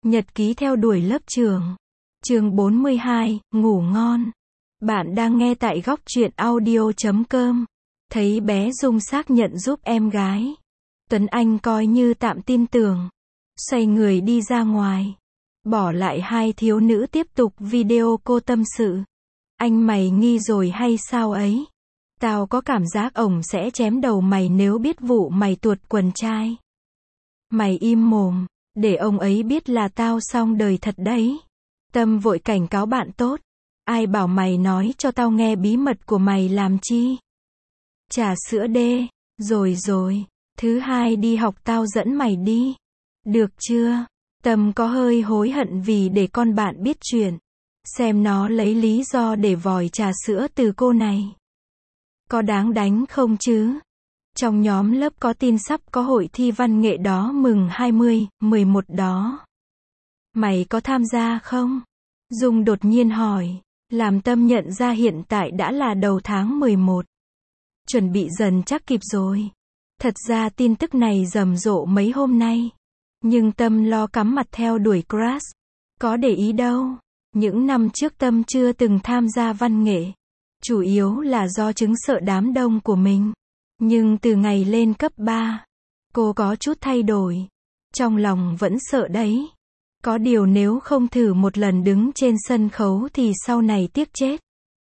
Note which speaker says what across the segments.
Speaker 1: Nhật ký theo đuổi lớp trường. Chương 42, ngủ ngon. Bạn đang nghe tại góc truyện audio.com. Thấy bé Dung xác nhận giúp em gái. Tuấn Anh coi như tạm tin tưởng. Xoay người đi ra ngoài. Bỏ lại hai thiếu nữ tiếp tục video cô tâm sự. Anh mày nghi rồi hay sao ấy? Tao có cảm giác ổng sẽ chém đầu mày nếu biết vụ mày tuột quần trai. Mày im mồm, để ông ấy biết là tao xong đời thật đấy. Tâm vội cảnh cáo bạn tốt. Ai bảo mày nói cho tao nghe bí mật của mày làm chi? Trà sữa đê, rồi, thứ hai đi học tao dẫn mày đi. Được chưa? Tâm có hơi hối hận vì để con bạn biết chuyện. Xem nó lấy lý do để vòi trà sữa từ cô này. Có đáng đánh không chứ? Trong nhóm lớp có tin sắp có hội thi văn nghệ đó mừng 20/11 đó. Mày có tham gia không? Dung đột nhiên hỏi, làm Tâm nhận ra hiện tại đã là đầu tháng 11. Chuẩn bị dần chắc kịp rồi. Thật ra tin tức này rầm rộ mấy hôm nay. Nhưng Tâm lo cắm mặt theo đuổi crush. Có để ý đâu. Những năm trước Tâm chưa từng tham gia văn nghệ. Chủ yếu là do chứng sợ đám đông của mình. Nhưng từ ngày lên cấp 3, cô có chút thay đổi. Trong lòng vẫn sợ đấy. Có điều nếu không thử một lần đứng trên sân khấu thì sau này tiếc chết.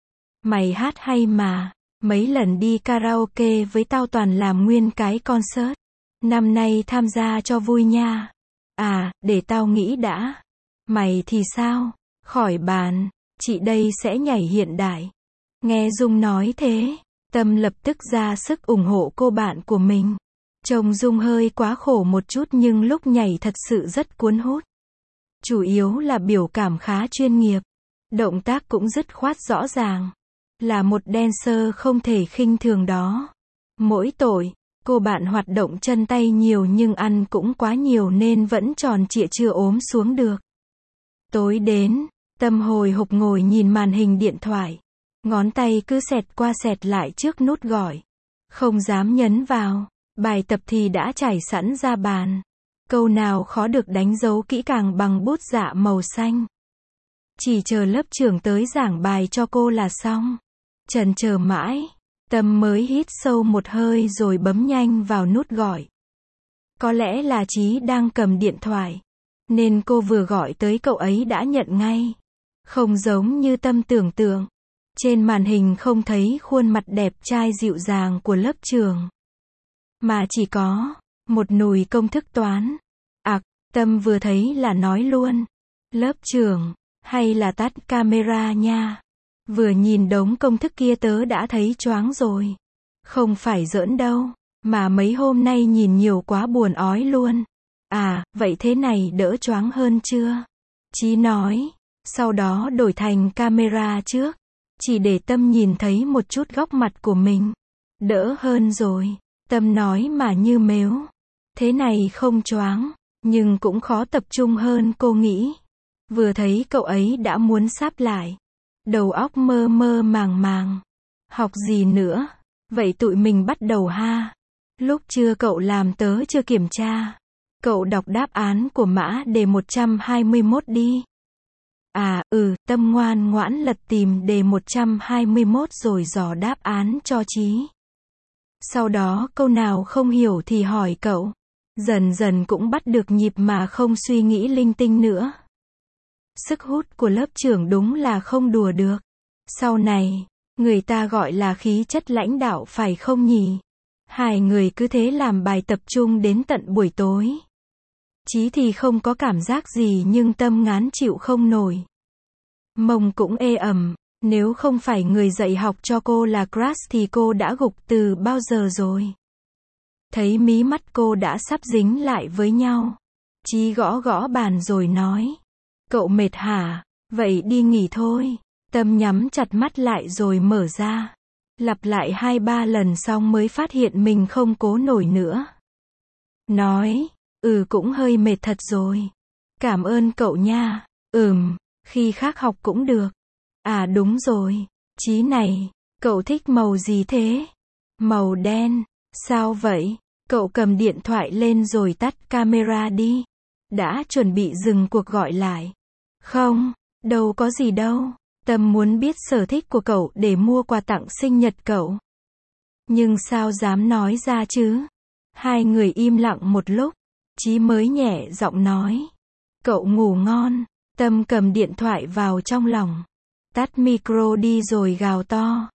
Speaker 1: Mày hát hay mà. Mấy lần đi karaoke với tao toàn làm nguyên cái concert. Năm nay tham gia cho vui nha. À, để tao nghĩ đã. Mày thì sao? Khỏi bàn. Chị đây sẽ nhảy hiện đại. Nghe Dung nói thế, Tâm lập tức ra sức ủng hộ cô bạn của mình. Trông Dung hơi quá khổ một chút nhưng lúc nhảy thật sự rất cuốn hút. Chủ yếu là biểu cảm khá chuyên nghiệp. Động tác cũng dứt khoát rõ ràng. Là một dancer không thể khinh thường đó. Mỗi tội, cô bạn hoạt động chân tay nhiều nhưng ăn cũng quá nhiều nên vẫn tròn trịa chưa ốm xuống được. Tối đến, Tâm hồi hộp ngồi nhìn màn hình điện thoại. Ngón tay cứ xẹt qua xẹt lại trước nút gọi. Không dám nhấn vào. Bài tập thì đã trải sẵn ra bàn. Câu nào khó được đánh dấu kỹ càng bằng bút dạ màu xanh. Chỉ chờ lớp trưởng tới giảng bài cho cô là xong. Chần chờ mãi, Tâm mới hít sâu một hơi rồi bấm nhanh vào nút gọi. Có lẽ là Chí đang cầm điện thoại, nên cô vừa gọi tới cậu ấy đã nhận ngay. Không giống như Tâm tưởng tượng. Trên màn hình không thấy khuôn mặt đẹp trai dịu dàng của lớp trưởng, mà chỉ có một nùi công thức toán. Tâm vừa thấy là nói luôn. Lớp trưởng, hay là tắt camera nha. Vừa nhìn đống công thức kia tớ đã thấy choáng rồi. Không phải giỡn đâu, mà mấy hôm nay nhìn nhiều quá buồn ói luôn. À, vậy thế này đỡ choáng hơn chưa? Chí nói, sau đó đổi thành camera trước. Chỉ để Tâm nhìn thấy một chút góc mặt của mình. Đỡ hơn rồi. Tâm nói mà như mếu. Thế này không choáng, nhưng cũng khó tập trung hơn cô nghĩ. Vừa thấy cậu ấy đã muốn sáp lại. Đầu óc mơ mơ màng màng. Học gì nữa? Vậy tụi mình bắt đầu ha. Lúc trưa cậu làm tớ chưa kiểm tra. Cậu đọc đáp án của mã đề 121 đi. À, Tâm ngoan ngoãn lật tìm đề 121 rồi dò đáp án cho Chí. Sau đó câu nào không hiểu thì hỏi cậu. Dần dần cũng bắt được nhịp mà không suy nghĩ linh tinh nữa. Sức hút của lớp trưởng đúng là không đùa được. Sau này, người ta gọi là khí chất lãnh đạo phải không nhỉ? Hai người cứ thế làm bài tập trung đến tận buổi tối. Chí thì không có cảm giác gì nhưng Tâm ngán chịu không nổi. Mông cũng ê ẩm, nếu không phải người dạy học cho cô là crush thì cô đã gục từ bao giờ rồi. Thấy mí mắt cô đã sắp dính lại với nhau. Chí gõ gõ bàn rồi nói. Cậu mệt hả? Vậy đi nghỉ thôi. Tâm nhắm chặt mắt lại rồi mở ra. Lặp lại 2-3 lần xong mới phát hiện mình không cố nổi nữa. Nói, cũng hơi mệt thật rồi. Cảm ơn cậu nha. Khi khác học cũng được. À đúng rồi. Chí này, cậu thích màu gì thế? Màu đen. Sao vậy? Cậu cầm điện thoại lên rồi tắt camera đi. đã chuẩn bị dừng cuộc gọi lại. Không, đâu có gì đâu. Tâm muốn biết sở thích của cậu để mua quà tặng sinh nhật cậu. Nhưng sao dám nói ra chứ? Hai người im lặng một lúc. Chí mới nhẹ giọng nói. Cậu ngủ ngon. Tâm cầm điện thoại vào trong lòng. Tắt micro đi rồi gào to.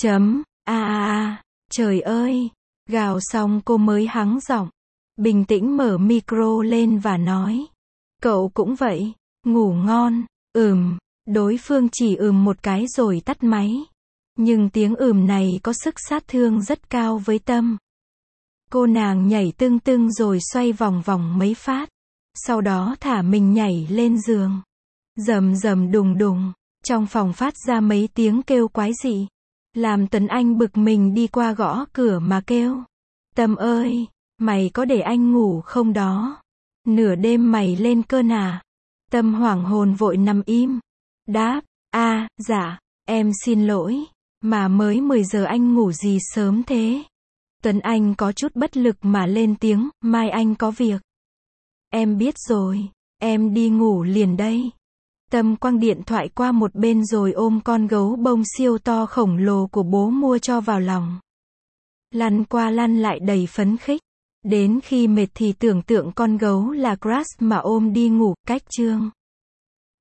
Speaker 1: Trời ơi. Gào xong cô mới hắng giọng. Bình tĩnh mở micro lên và nói. Cậu cũng vậy. Ngủ ngon. Đối phương chỉ một cái rồi tắt máy. Nhưng tiếng này có sức sát thương rất cao với Tâm. Cô nàng nhảy tưng tưng rồi xoay vòng vòng mấy phát. Sau đó thả mình nhảy lên giường. Rầm rầm đùng đùng. Trong phòng phát ra mấy tiếng kêu quái dị. Làm Tuấn Anh bực mình đi qua gõ cửa mà kêu. Tâm ơi, mày có để anh ngủ không đó? Nửa đêm mày lên cơn à? Tâm hoảng hồn vội nằm im. Đáp, dạ, em xin lỗi. Mà mới 10 giờ anh ngủ gì sớm thế? Tuấn Anh có chút bất lực mà lên tiếng, mai anh có việc. Em biết rồi, em đi ngủ liền đây. Tâm quăng điện thoại qua một bên rồi ôm con gấu bông siêu to khổng lồ của bố mua cho vào lòng. Lăn qua lăn lại đầy phấn khích. Đến khi mệt thì tưởng tượng con gấu là Crush mà ôm đi ngủ, cách chương.